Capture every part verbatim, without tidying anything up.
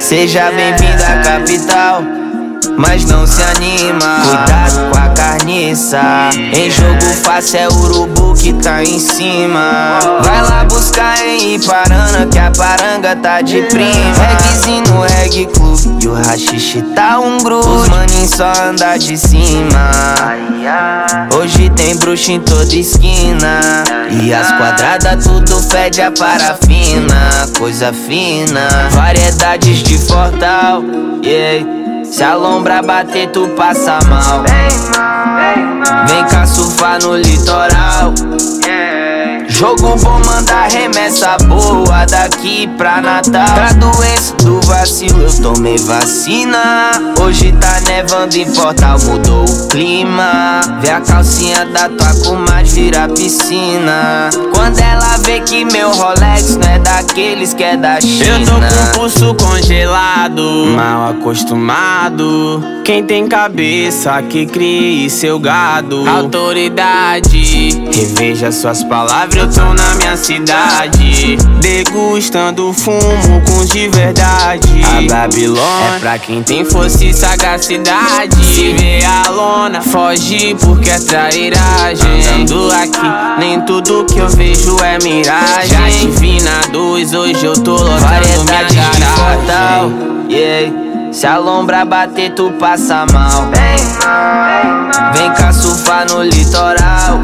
Seja bem-vindo à capital, mas não se anima. Cuidado com a carniça. Em jogo fácil é urubu que tá em cima. Vai lá buscar em Iparana que a paranga tá de prima. Reguezinho no reggae club e o rachixe tá um grupo. Os maninhos só anda de cima. Hoje tem bruxa em toda esquina. E as quadradas tudo fede a parafina. Coisa fina, variedades de Fortal, yeah. Se a lombra bater, tu passa mal. Vem cá surfar no litoral. Jogo bom, manda remessa boa daqui pra Natal. Pra doença do vacilo eu tomei vacina. Hoje tá nevando em Fortal, mudou o clima. Vê a calcinha da tua comadre virar piscina. Quando ela vê que meu Rolex não é daqueles que é da China. Eu tô com o pulso congelado, mal acostumado. Quem tem cabeça que crie seu gado. Autoridade, reveja suas palavras, eu tô na minha cidade. Degustando fumo com os de verdade. A Babilônia é pra quem tem força e sagacidade. Se vê a lona, foge porque é trairagem. Andando aqui, nem tudo que eu vejo é miragem. Já tive na dois, hoje eu tô lotando minha garagem. Yeah. Se a lombra bater, tu passa mal. Vem cá surfar no litoral.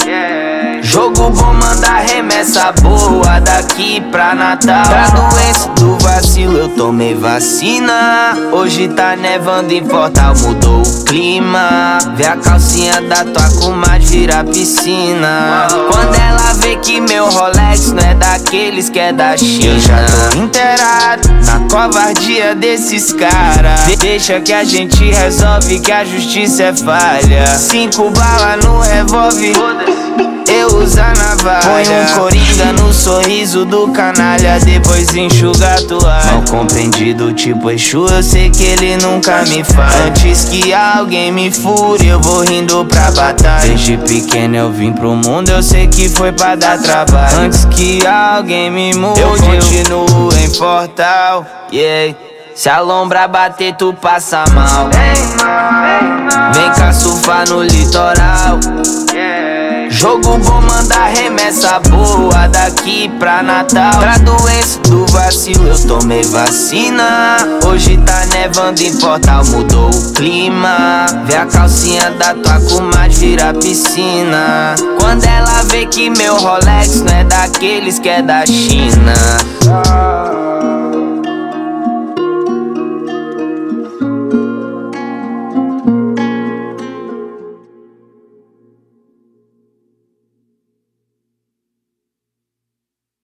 Jogo bom, manda remessa boa daqui pra Natal. Pra doença do vacilo eu tomei vacina. Hoje tá nevando em Fortal, mudou o clima. Vê a calcinha da tua comadre virar piscina. Quando ela vê que meu Rolex não é daqueles que é da China. Eu já tô inteirado na covardia desses caras. Deixa que a gente resolve que a justiça é falha. Cinco balas no revólver, eu uso a navalha. Põe um coringa no sorriso do canalha, depois enxuga a toalha. Mal compreendido tipo Exu, eu sei que ele nunca me falha. Antes que alguém me fure, eu vou rindo pra batalha. Desde pequeno eu vim pro mundo, eu sei que foi pra dar trabalho. Antes que alguém me mude, eu continuo em Fortal, yeah. Se a lombra bater, tu passa mal. Vem cá surfar no litoral. Jogo bom, manda remessa boa daqui pra Natal. Pra doença do vacilo eu tomei vacina. Hoje tá nevando em Fortal, mudou o clima. Vê a calcinha da tua comadre virar piscina. Quando ela vê que meu Rolex não é daqueles que é da China.